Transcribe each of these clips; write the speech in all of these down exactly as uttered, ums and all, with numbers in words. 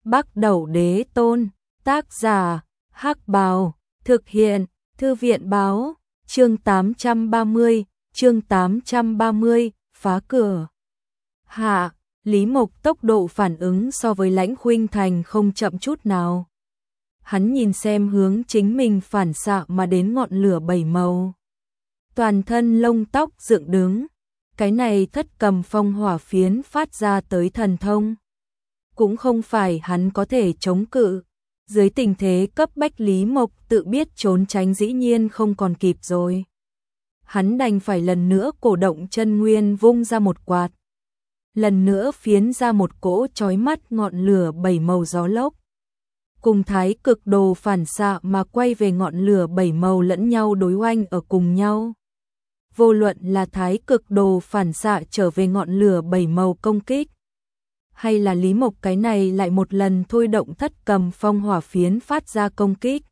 Bắc Đẩu Đế Tôn, tác giả, Hắc Bào, thực hiện, Thư viện báo, chương tám trăm ba mươi, chương tám trăm ba mươi, phá cửa. Hạ, Lý Mộc tốc độ phản ứng so với Lãnh Khuynh Thành không chậm chút nào. Hắn nhìn xem hướng chính mình phản xạ mà đến ngọn lửa bảy màu. Toàn thân lông tóc dựng đứng, cái này thất cầm phong hỏa phiến phát ra tới thần thông. Cũng không phải hắn có thể chống cự. Dưới tình thế cấp bách Lý Mộc tự biết trốn tránh dĩ nhiên không còn kịp rồi. Hắn đành phải lần nữa cổ động chân nguyên vung ra một quạt. Lần nữa phiến ra một cỗ chói mắt ngọn lửa bảy màu gió lốc. Cùng thái cực đồ phản xạ mà quay về ngọn lửa bảy màu lẫn nhau đối oanh ở cùng nhau. Vô luận là thái cực đồ phản xạ trở về ngọn lửa bảy màu công kích, hay là Lý Mộc cái này lại một lần thôi động thất cầm phong hỏa phiến phát ra công kích,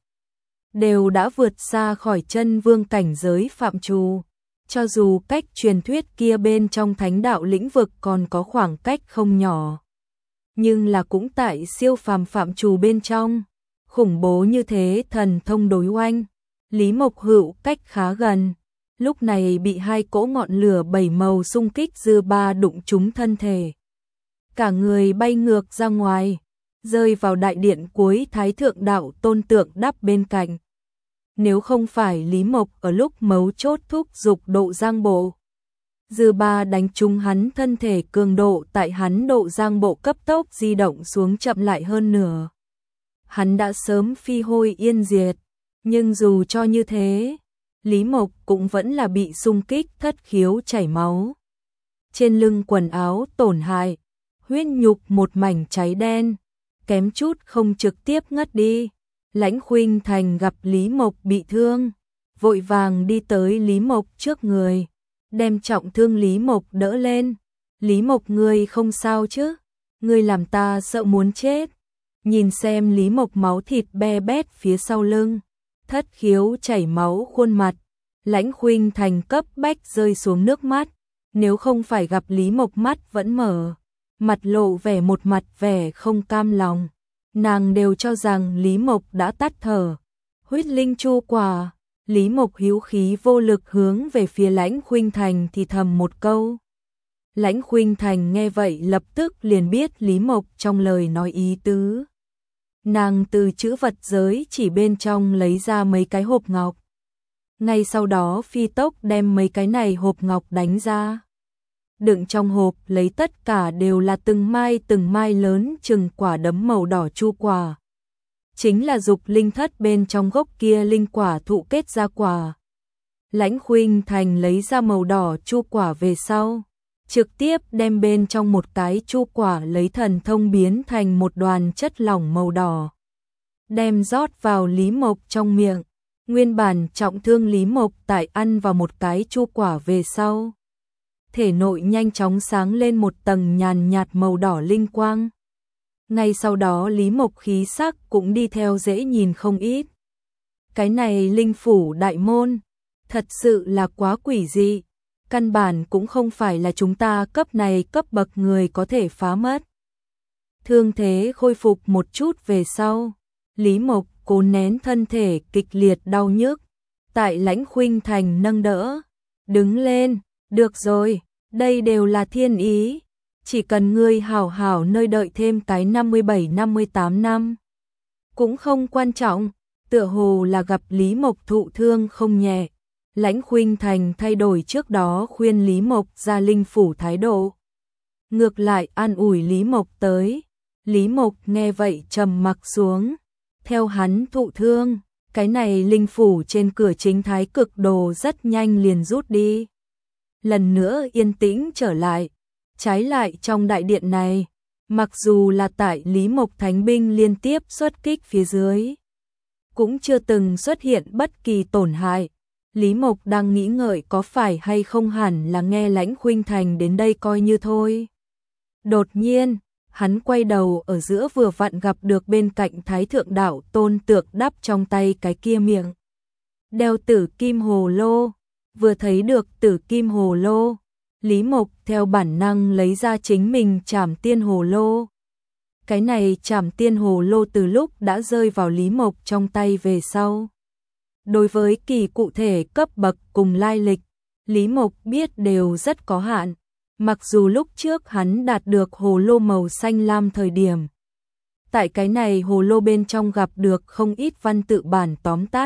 đều đã vượt xa khỏi chân vương cảnh giới phạm trù. Cho dù cách truyền thuyết kia bên trong thánh đạo lĩnh vực còn có khoảng cách không nhỏ, nhưng là cũng tại siêu phàm phạm trù bên trong. Khủng bố như thế thần thông đối oanh, Lý Mộc hữu cách khá gần, lúc này bị hai cỗ ngọn lửa bảy màu xung kích dư ba đụng trúng thân thể. Cả người bay ngược ra ngoài, rơi vào đại điện cuối Thái Thượng Đạo Tôn tượng đắp bên cạnh. Nếu không phải Lý Mộc ở lúc mấu chốt thúc dục độ giang bộ, dư ba đánh trúng hắn thân thể cường độ tại hắn độ giang bộ cấp tốc di động xuống chậm lại hơn nửa, hắn đã sớm phi hôi yên diệt. Nhưng dù cho như thế, Lý Mộc cũng vẫn là bị xung kích thất khiếu chảy máu. Trên lưng quần áo tổn hại, huyết nhục một mảnh cháy đen, kém chút không trực tiếp ngất đi. Lãnh Khuynh Thành gặp Lý Mộc bị thương, vội vàng đi tới Lý Mộc trước người, đem trọng thương Lý Mộc đỡ lên. Lý Mộc, ngươi không sao chứ? Ngươi làm ta sợ muốn chết. Nhìn xem Lý Mộc máu thịt be bét phía sau lưng, thất khiếu chảy máu khuôn mặt, Lãnh Khuynh Thành cấp bách rơi xuống nước mắt. Nếu không phải gặp Lý Mộc mắt vẫn mở, mặt lộ vẻ một mặt vẻ không cam lòng, nàng đều cho rằng Lý Mộc đã tắt thở. Huyết linh chu quả, Lý Mộc hữu khí vô lực hướng về phía Lãnh Khuynh Thành thì thầm một câu. Lãnh Khuynh Thành nghe vậy lập tức liền biết Lý Mộc trong lời nói ý tứ. Nàng từ chữ vật giới chỉ bên trong lấy ra mấy cái hộp ngọc. Ngay sau đó phi tốc đem mấy cái này hộp ngọc đánh ra. Đựng trong hộp lấy tất cả đều là từng mai từng mai lớn chừng quả đấm màu đỏ chu quả. Chính là dục linh thất bên trong gốc kia linh quả thụ kết ra quả. Lãnh Khuynh Thành lấy ra màu đỏ chu quả về sau, trực tiếp đem bên trong một cái chu quả lấy thần thông biến thành một đoàn chất lỏng màu đỏ. Đem rót vào Lý Mộc trong miệng. Nguyên bản trọng thương Lý Mộc tại ăn vào một cái chu quả về sau, thể nội nhanh chóng sáng lên một tầng nhàn nhạt màu đỏ linh quang. Ngay sau đó Lý Mộc khí sắc cũng đi theo dễ nhìn không ít. Cái này linh phủ đại môn, thật sự là quá quỷ dị, căn bản cũng không phải là chúng ta cấp này cấp bậc người có thể phá mất. Thương thế khôi phục một chút về sau, Lý Mộc cố nén thân thể kịch liệt đau nhức, tại Lãnh Khuynh Thành nâng đỡ, đứng lên. Được rồi, đây đều là thiên ý, chỉ cần ngươi hảo hảo nơi đợi thêm cái năm mươi bảy năm mươi tám năm, cũng không quan trọng. Tựa hồ là gặp Lý Mộc thụ thương không nhẹ, Lãnh Khuynh Thành thay đổi trước đó khuyên Lý Mộc ra linh phủ thái độ, ngược lại an ủi Lý Mộc tới. Lý Mộc nghe vậy trầm mặc xuống. Theo hắn thụ thương, cái này linh phủ trên cửa chính thái cực đồ rất nhanh liền rút đi. Lần nữa yên tĩnh trở lại. Trái lại trong đại điện này, mặc dù là tại Lý Mộc thánh binh liên tiếp xuất kích phía dưới, cũng chưa từng xuất hiện bất kỳ tổn hại. Lý Mộc đang nghĩ ngợi có phải hay không hẳn là nghe Lãnh Khuynh Thành đến đây coi như thôi. Đột nhiên, hắn quay đầu ở giữa vừa vặn gặp được bên cạnh Thái Thượng Đạo Tôn tượng đắp trong tay cái kia miệng đeo tử kim hồ lô. Vừa thấy được tử kim hồ lô, Lý Mộc theo bản năng lấy ra chính mình Trảm Tiên hồ lô. Cái này Trảm Tiên Hồ Lô từ lúc đã rơi vào Lý Mộc trong tay về sau. Đối với kỳ cụ thể cấp bậc cùng lai lịch, Lý Mộc biết đều rất có hạn. Mặc dù lúc trước hắn đạt được hồ lô màu xanh lam thời điểm, tại cái này hồ lô bên trong gặp được không ít văn tự bản tóm tắt.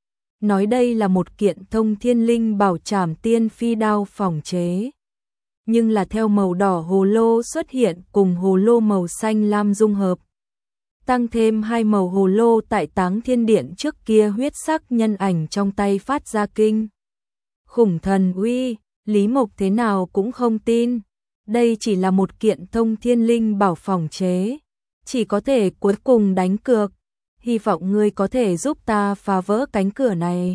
Nói đây là một kiện thông thiên linh bảo Trảm Tiên phi đao phỏng chế. Nhưng là theo màu đỏ hồ lô xuất hiện cùng hồ lô màu xanh lam dung hợp. Tăng thêm hai màu hồ lô tại Táng Thiên Điện trước kia huyết sắc nhân ảnh trong tay phát ra kinh khủng thần uy, Lý Mộc thế nào cũng không tin. Đây chỉ là một kiện thông thiên linh bảo phỏng chế, chỉ có thể cuối cùng đánh cược, hy vọng ngươi có thể giúp ta phá vỡ cánh cửa này.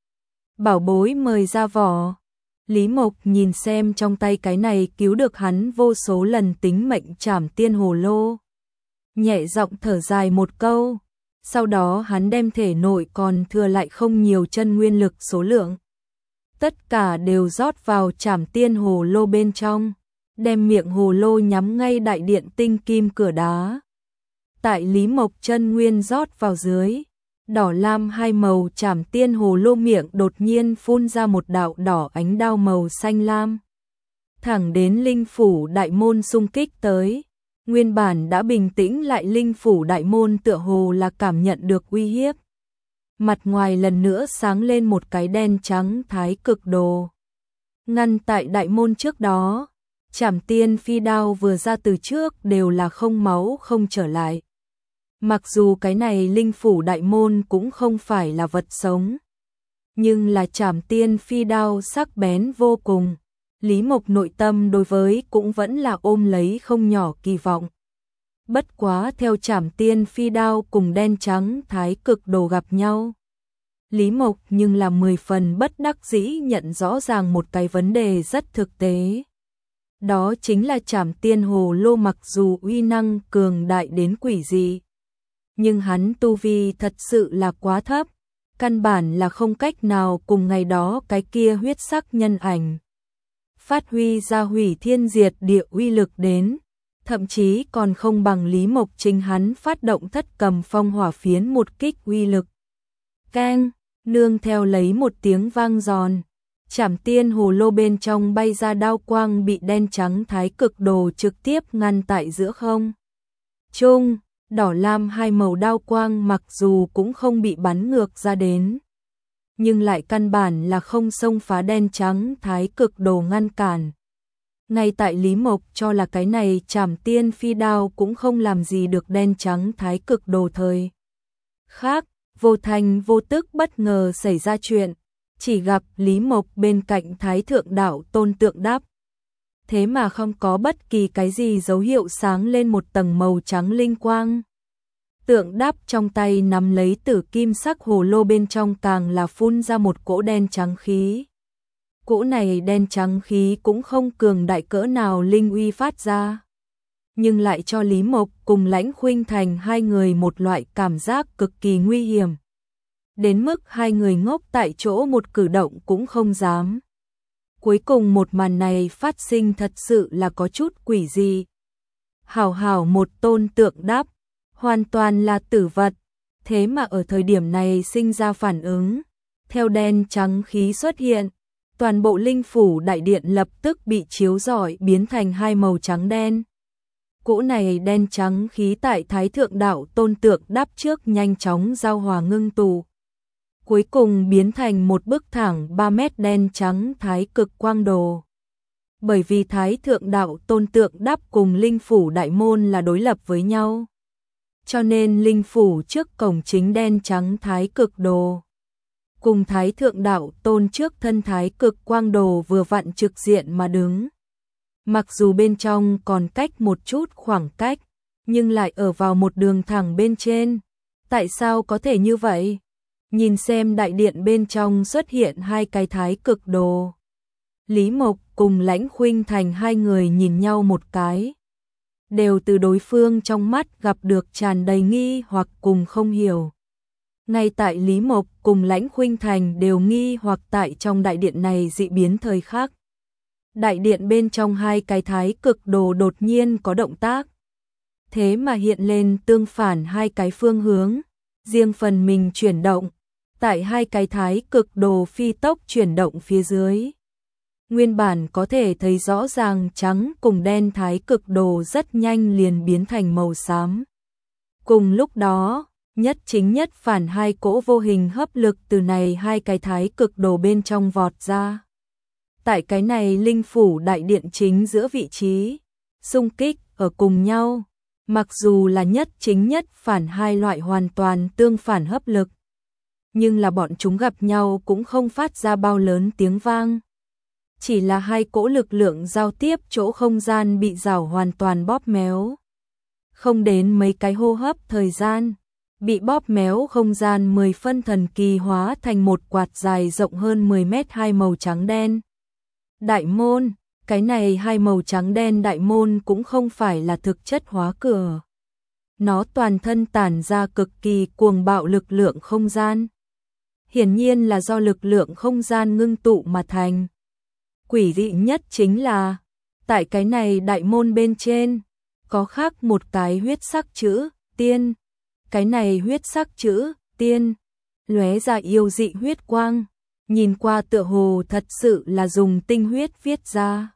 Bảo bối mời ra vỏ. Lý Mộc nhìn xem trong tay cái này cứu được hắn vô số lần tính mệnh Trảm Tiên Hồ Lô. Nhẹ giọng thở dài một câu, sau đó hắn đem thể nội còn thừa lại không nhiều chân nguyên lực số lượng. Tất cả đều rót vào Trảm Tiên Hồ Lô bên trong, đem miệng hồ lô nhắm ngay đại điện tinh kim cửa đá. Tại Lý Mộc chân nguyên rót vào dưới, đỏ lam hai màu Trảm Tiên Hồ Lô miệng đột nhiên phun ra một đạo đỏ ánh đao màu xanh lam. Thẳng đến linh phủ đại môn xung kích tới, nguyên bản đã bình tĩnh lại linh phủ đại môn tựa hồ là cảm nhận được uy hiếp. Mặt ngoài lần nữa sáng lên một cái đen trắng thái cực đồ. Ngăn tại đại môn trước đó, Trảm Tiên phi đao vừa ra từ trước đều là không máu không trở lại. Mặc dù cái này linh phủ đại môn cũng không phải là vật sống, nhưng là Trảm Tiên phi đao sắc bén vô cùng. Lý Mộc nội tâm đối với cũng vẫn là ôm lấy không nhỏ kỳ vọng. Bất quá theo Trảm Tiên phi đao cùng đen trắng thái cực đồ gặp nhau, Lý Mộc nhưng là mười phần bất đắc dĩ nhận rõ ràng một cái vấn đề rất thực tế. Đó chính là Trảm Tiên Hồ Lô mặc dù uy năng cường đại đến quỷ dị, nhưng hắn tu vi thật sự là quá thấp, căn bản là không cách nào cùng ngày đó cái kia huyết sắc nhân ảnh phát huy ra hủy thiên diệt địa uy lực đến, thậm chí còn không bằng Lý Mộc chính hắn phát động thất cầm phong hỏa phiến một kích uy lực. Keng, nương theo lấy một tiếng vang giòn, Trảm Tiên Hồ Lô bên trong bay ra đao quang bị đen trắng thái cực đồ trực tiếp ngăn tại giữa không trung. Đỏ lam hai màu đao quang mặc dù cũng không bị bắn ngược ra đến, nhưng lại căn bản là không xông phá đen trắng thái cực đồ ngăn cản. Ngay tại Lý Mộc cho là cái này Trảm Tiên phi đao cũng không làm gì được đen trắng thái cực đồ thời khác, vô thành vô tức bất ngờ xảy ra chuyện, chỉ gặp Lý Mộc bên cạnh Thái Thượng Đạo Tôn tượng đắp. Thế mà không có bất kỳ cái gì dấu hiệu sáng lên một tầng màu trắng linh quang. Tượng đắp trong tay nắm lấy tử kim sắc hồ lô bên trong càng là phun ra một cỗ đen trắng khí. Cỗ này đen trắng khí cũng không cường đại cỡ nào linh uy phát ra, nhưng lại cho Lý Mộc cùng Lãnh Khuynh Thành hai người một loại cảm giác cực kỳ nguy hiểm. Đến mức hai người ngốc tại chỗ một cử động cũng không dám. Cuối cùng một màn này phát sinh thật sự là có chút quỷ dị. Hảo hảo một tôn tượng đắp, hoàn toàn là tử vật, thế mà ở thời điểm này sinh ra phản ứng. Theo đen trắng khí xuất hiện, toàn bộ linh phủ đại điện lập tức bị chiếu rọi biến thành hai màu trắng đen. Cỗ này đen trắng khí tại Thái Thượng Đạo Tôn tượng đắp trước nhanh chóng giao hòa ngưng tụ, cuối cùng biến thành một bức thẳng ba mét đen trắng thái cực quang đồ. Bởi vì Thái Thượng Đạo Tôn tượng đắp cùng linh phủ đại môn là đối lập với nhau, cho nên linh phủ trước cổng chính đen trắng thái cực đồ cùng Thái Thượng Đạo Tôn trước thân thái cực quang đồ vừa vặn trực diện mà đứng. Mặc dù bên trong còn cách một chút khoảng cách, nhưng lại ở vào một đường thẳng bên trên. Tại sao có thể như vậy? Nhìn xem đại điện bên trong xuất hiện hai cái thái cực đồ. Lý Mộc cùng Lãnh Khuynh Thành hai người nhìn nhau một cái, đều từ đối phương trong mắt gặp được tràn đầy nghi hoặc cùng không hiểu. Ngay tại Lý Mộc cùng Lãnh Khuynh Thành đều nghi hoặc tại trong đại điện này dị biến thời khắc, đại điện bên trong hai cái thái cực đồ đột nhiên có động tác. thế mà hiện lên tương phản hai cái phương hướng, riêng phần mình chuyển động, tại hai cái thái cực đồ phi tốc chuyển động phía dưới. Nguyên bản có thể thấy rõ ràng trắng cùng đen thái cực đồ rất nhanh liền biến thành màu xám. Cùng lúc đó, nhất chính nhất phản hai cỗ vô hình hấp lực từ này hai cái thái cực đồ bên trong vọt ra. Tại cái này linh phủ đại điện chính giữa vị trí, xung kích ở cùng nhau, mặc dù là nhất chính nhất phản hai loại hoàn toàn tương phản hấp lực, nhưng là bọn chúng gặp nhau cũng không phát ra bao lớn tiếng vang. Chỉ là hai cỗ lực lượng giao tiếp chỗ không gian bị rào hoàn toàn bóp méo. Không đến mấy cái hô hấp thời gian, bị bóp méo không gian mười phân thần kỳ hóa thành một quạt dài rộng hơn mười mét hai màu trắng đen. Đại môn, cái này hai màu trắng đen đại môn cũng không phải là thực chất hóa cửa. Nó toàn thân tản ra cực kỳ cuồng bạo lực lượng không gian. Hiển nhiên là do lực lượng không gian ngưng tụ mà thành. Quỷ dị nhất chính là, tại cái này đại môn bên trên, có khắc một cái huyết sắc chữ, tiên. Cái này huyết sắc chữ, tiên, lóe ra yêu dị huyết quang, nhìn qua tựa hồ thật sự là dùng tinh huyết viết ra.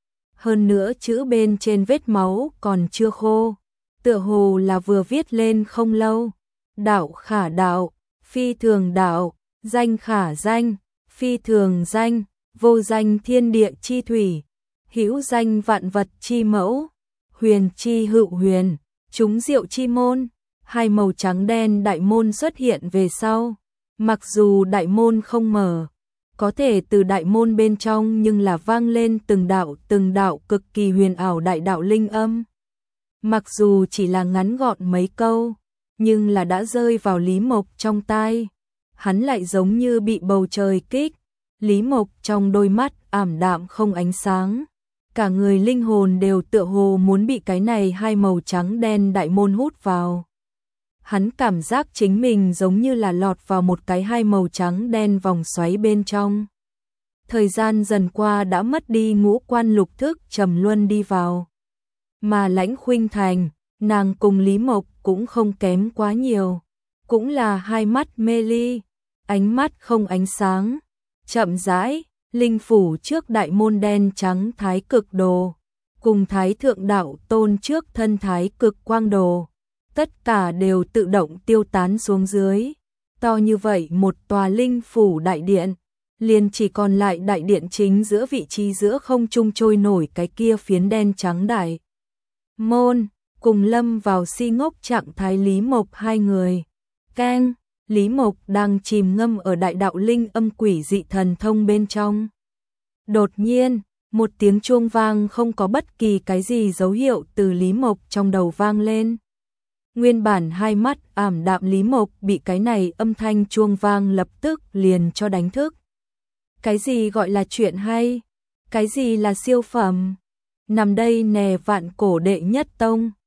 Hơn nữa chữ bên trên vết máu còn chưa khô, tựa hồ là vừa viết lên không lâu. Đạo khả đạo, phi thường đạo, danh khả danh, phi thường danh, vô danh thiên địa chi thủy, hữu danh vạn vật chi mẫu, huyền chi hữu huyền, chúng diệu chi môn. Hai màu trắng đen đại môn xuất hiện về sau, mặc dù đại môn không mở, có thể từ đại môn bên trong nhưng là vang lên từng đạo từng đạo cực kỳ huyền ảo đại đạo linh âm. Mặc dù chỉ là ngắn gọn mấy câu, nhưng là đã rơi vào Lý Mộc trong tai. Hắn lại giống như bị bầu trời kích, Lý Mộc trong đôi mắt ảm đạm không ánh sáng. Cả người linh hồn đều tựa hồ muốn bị cái này hai màu trắng đen đại môn hút vào. Hắn cảm giác chính mình giống như là lọt vào một cái hai màu trắng đen vòng xoáy bên trong. Thời gian dần qua đã mất đi ngũ quan lục thức trầm luân đi vào. Mà Lãnh Khuynh Thành, nàng cùng Lý Mộc cũng không kém quá nhiều. Cũng là hai mắt mê ly, ánh mắt không ánh sáng. Chậm rãi, linh phủ trước đại môn đen trắng thái cực đồ, cùng thái thượng đạo tôn trước thân thái cực quang đồ. Tất cả đều tự động tiêu tán xuống dưới. To như vậy một tòa linh phủ đại điện, liền chỉ còn lại đại điện chính giữa vị trí giữa không trung trôi nổi cái kia phiến đen trắng đại môn, cùng lâm vào si ngốc trạng thái Lý Mộc hai người. Keng, Lý Mộc đang chìm ngâm ở đại đạo linh âm quỷ dị thần thông bên trong. Đột nhiên, một tiếng chuông vang không có bất kỳ cái gì dấu hiệu từ Lý Mộc trong đầu vang lên. Nguyên bản hai mắt ảm đạm Lý Mộc bị cái này âm thanh chuông vang lập tức liền cho đánh thức. Cái gì gọi là chuyện hay? Cái gì là siêu phẩm? Nằm đây nè vạn cổ đệ nhất tông,